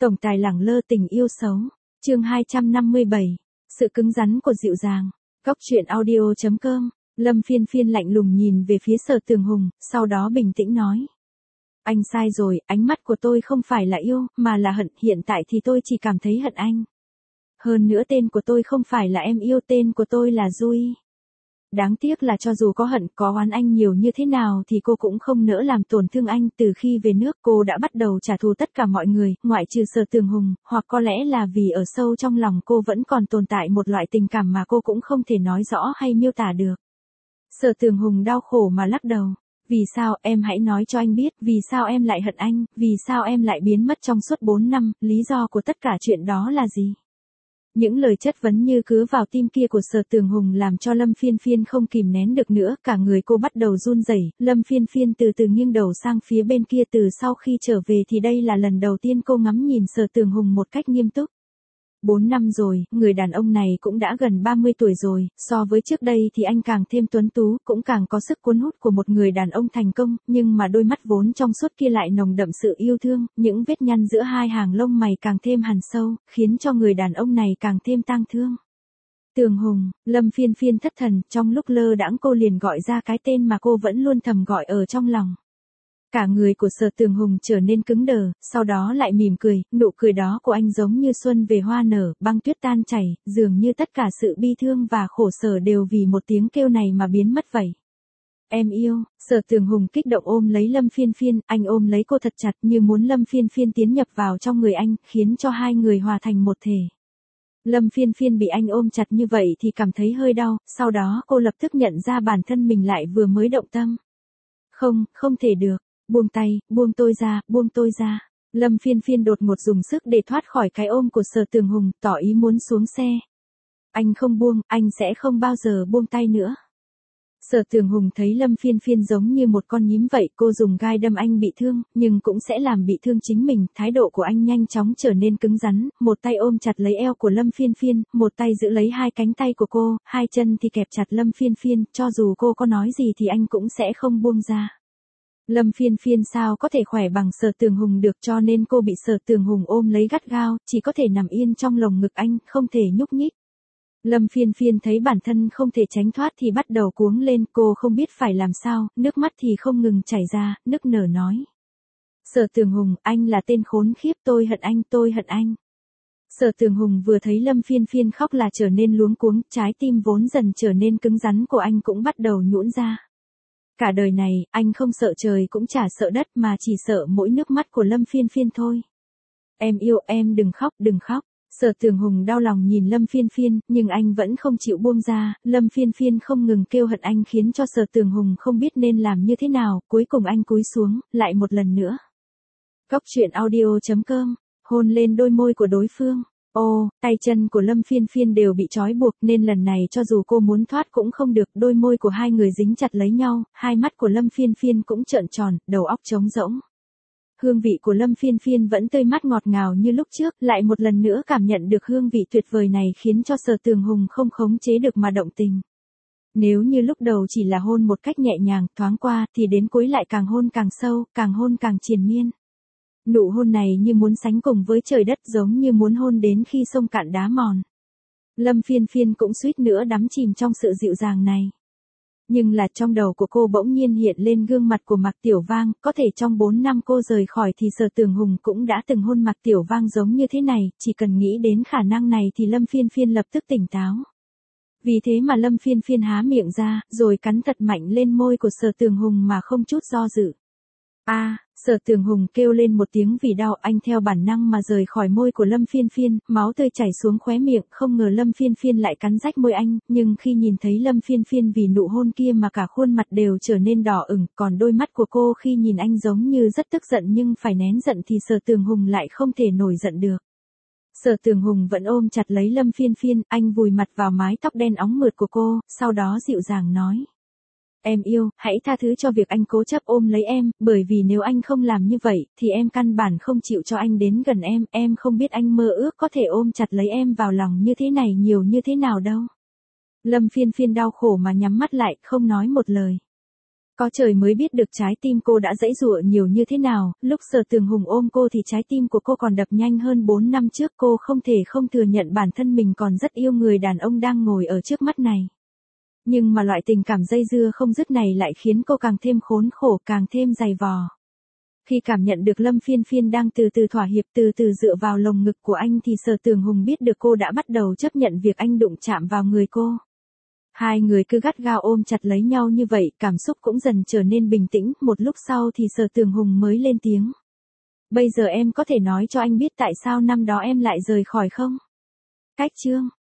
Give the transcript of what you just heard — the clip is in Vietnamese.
Tổng tài lẳng lơ tình yêu xấu. Chương 257. Sự cứng rắn của dịu dàng. Góc truyện audio.com. Lâm Phiên Phiên lạnh lùng nhìn về phía Sở Tường Hùng, sau đó bình tĩnh nói. Anh sai rồi, ánh mắt của tôi không phải là yêu, mà là hận, hiện tại thì tôi chỉ cảm thấy hận anh. Hơn nữa tên của tôi không phải là em yêu, tên của tôi là Duy. Đáng tiếc là cho dù có hận, có oán anh nhiều như thế nào thì cô cũng không nỡ làm tổn thương anh. Từ khi về nước cô đã bắt đầu trả thù tất cả mọi người, ngoại trừ Sở Tường Hùng, hoặc có lẽ là vì ở sâu trong lòng cô vẫn còn tồn tại một loại tình cảm mà cô cũng không thể nói rõ hay miêu tả được. Sở Tường Hùng đau khổ mà lắc đầu. Vì sao, em hãy nói cho anh biết, vì sao em lại hận anh, vì sao em lại biến mất trong suốt 4 năm, lý do của tất cả chuyện đó là gì? Những lời chất vấn như cứ vào tim kia của Sở Tường Hùng làm cho Lâm Phiên Phiên không kìm nén được nữa, cả người cô bắt đầu run rẩy. Lâm Phiên Phiên từ từ nghiêng đầu sang phía bên kia. Từ sau khi trở về thì đây là lần đầu tiên cô ngắm nhìn Sở Tường Hùng một cách nghiêm túc. 4 năm rồi, người đàn ông này cũng đã gần 30 tuổi rồi, so với trước đây thì anh càng thêm tuấn tú, cũng càng có sức cuốn hút của một người đàn ông thành công, nhưng mà đôi mắt vốn trong suốt kia lại nồng đậm sự yêu thương, những vết nhăn giữa hai hàng lông mày càng thêm hằn sâu, khiến cho người đàn ông này càng thêm tang thương. Tường Hùng, Lâm Phiên Phiên thất thần, trong lúc lơ đãng cô liền gọi ra cái tên mà cô vẫn luôn thầm gọi ở trong lòng. Cả người của Sở Tường Hùng trở nên cứng đờ, sau đó lại mỉm cười, nụ cười đó của anh giống như xuân về hoa nở, băng tuyết tan chảy, dường như tất cả sự bi thương và khổ sở đều vì một tiếng kêu này mà biến mất vậy. Em yêu, Sở Tường Hùng kích động ôm lấy Lâm Phiên Phiên, anh ôm lấy cô thật chặt như muốn Lâm Phiên Phiên tiến nhập vào trong người anh, khiến cho hai người hòa thành một thể. Lâm Phiên Phiên bị anh ôm chặt như vậy thì cảm thấy hơi đau, sau đó cô lập tức nhận ra bản thân mình lại vừa mới động tâm. Không thể được. Buông tay, buông tôi ra, buông tôi ra. Lâm Phiên Phiên đột ngột dùng sức để thoát khỏi cái ôm của Sở Tường Hùng, tỏ ý muốn xuống xe. Anh không buông, anh sẽ không bao giờ buông tay nữa. Sở Tường Hùng thấy Lâm Phiên Phiên giống như một con nhím vậy, cô dùng gai đâm anh bị thương, nhưng cũng sẽ làm bị thương chính mình. Thái độ của anh nhanh chóng trở nên cứng rắn, một tay ôm chặt lấy eo của Lâm Phiên Phiên, một tay giữ lấy hai cánh tay của cô, hai chân thì kẹp chặt Lâm Phiên Phiên, cho dù cô có nói gì thì anh cũng sẽ không buông ra. Lâm Phiên Phiên sao có thể khỏe bằng Sở Tường Hùng được, cho nên cô bị Sở Tường Hùng ôm lấy gắt gao, chỉ có thể nằm yên trong lồng ngực anh, không thể nhúc nhích. Lâm Phiên Phiên thấy bản thân không thể tránh thoát thì bắt đầu cuống lên, cô không biết phải làm sao, nước mắt thì không ngừng chảy ra, nức nở nói. Sở Tường Hùng, anh là tên khốn khiếp, tôi hận anh, tôi hận anh. Sở Tường Hùng vừa thấy Lâm Phiên Phiên khóc là trở nên luống cuống, trái tim vốn dần trở nên cứng rắn của anh cũng bắt đầu nhũn ra. Cả đời này, anh không sợ trời cũng chả sợ đất mà chỉ sợ mỗi nước mắt của Lâm Phiên Phiên thôi. Em yêu em, đừng khóc, đừng khóc. Sở Tường Hùng đau lòng nhìn Lâm Phiên Phiên, nhưng anh vẫn không chịu buông ra. Lâm Phiên Phiên không ngừng kêu hận anh khiến cho Sở Tường Hùng không biết nên làm như thế nào, cuối cùng anh cúi xuống, lại một lần nữa. Góc truyện audio.com, hôn lên đôi môi của đối phương. Tay chân của Lâm Phiên Phiên đều bị trói buộc nên lần này cho dù cô muốn thoát cũng không được, đôi môi của hai người dính chặt lấy nhau, hai mắt của Lâm Phiên Phiên cũng trợn tròn, đầu óc trống rỗng. Hương vị của Lâm Phiên Phiên vẫn tươi mát ngọt ngào như lúc trước, lại một lần nữa cảm nhận được hương vị tuyệt vời này khiến cho Sở Tường Hùng không khống chế được mà động tình. Nếu như lúc đầu chỉ là hôn một cách nhẹ nhàng, thoáng qua, thì đến cuối lại càng hôn càng sâu, càng hôn càng triền miên. Nụ hôn này như muốn sánh cùng với trời đất, giống như muốn hôn đến khi sông cạn đá mòn. Lâm Phiên Phiên cũng suýt nữa đắm chìm trong sự dịu dàng này. Nhưng là trong đầu của cô bỗng nhiên hiện lên gương mặt của Mạc Tiểu Vang, có thể trong 4 năm cô rời khỏi thì Sở Tường Hùng cũng đã từng hôn Mạc Tiểu Vang giống như thế này, chỉ cần nghĩ đến khả năng này thì Lâm Phiên Phiên lập tức tỉnh táo. Vì thế mà Lâm Phiên Phiên há miệng ra, rồi cắn thật mạnh lên môi của Sở Tường Hùng mà không chút do dự. Sở Tường Hùng kêu lên một tiếng vì đau, anh theo bản năng mà rời khỏi môi của Lâm Phiên Phiên, máu tươi chảy xuống khóe miệng, không ngờ Lâm Phiên Phiên lại cắn rách môi anh, nhưng khi nhìn thấy Lâm Phiên Phiên vì nụ hôn kia mà cả khuôn mặt đều trở nên đỏ ửng, còn đôi mắt của cô khi nhìn anh giống như rất tức giận nhưng phải nén giận thì Sở Tường Hùng lại không thể nổi giận được. Sở Tường Hùng vẫn ôm chặt lấy Lâm Phiên Phiên, anh vùi mặt vào mái tóc đen óng mượt của cô, sau đó dịu dàng nói. Em yêu, hãy tha thứ cho việc anh cố chấp ôm lấy em, bởi vì nếu anh không làm như vậy, thì em căn bản không chịu cho anh đến gần em không biết anh mơ ước có thể ôm chặt lấy em vào lòng như thế này nhiều như thế nào đâu. Lâm Phiên Phiên đau khổ mà nhắm mắt lại, không nói một lời. Có trời mới biết được trái tim cô đã giãy giụa nhiều như thế nào, lúc Sở Tường Hùng ôm cô thì trái tim của cô còn đập nhanh hơn 4 năm trước, cô không thể không thừa nhận bản thân mình còn rất yêu người đàn ông đang ngồi ở trước mắt này. Nhưng mà loại tình cảm dây dưa không dứt này lại khiến cô càng thêm khốn khổ, càng thêm dày vò. Khi cảm nhận được Lâm Phiên Phiên đang từ từ thỏa hiệp, từ từ dựa vào lồng ngực của anh thì Sở Tường Hùng biết được cô đã bắt đầu chấp nhận việc anh đụng chạm vào người cô. Hai người cứ gắt gao ôm chặt lấy nhau như vậy, cảm xúc cũng dần trở nên bình tĩnh, một lúc sau thì Sở Tường Hùng mới lên tiếng. Bây giờ em có thể nói cho anh biết tại sao năm đó em lại rời khỏi không? Cách chương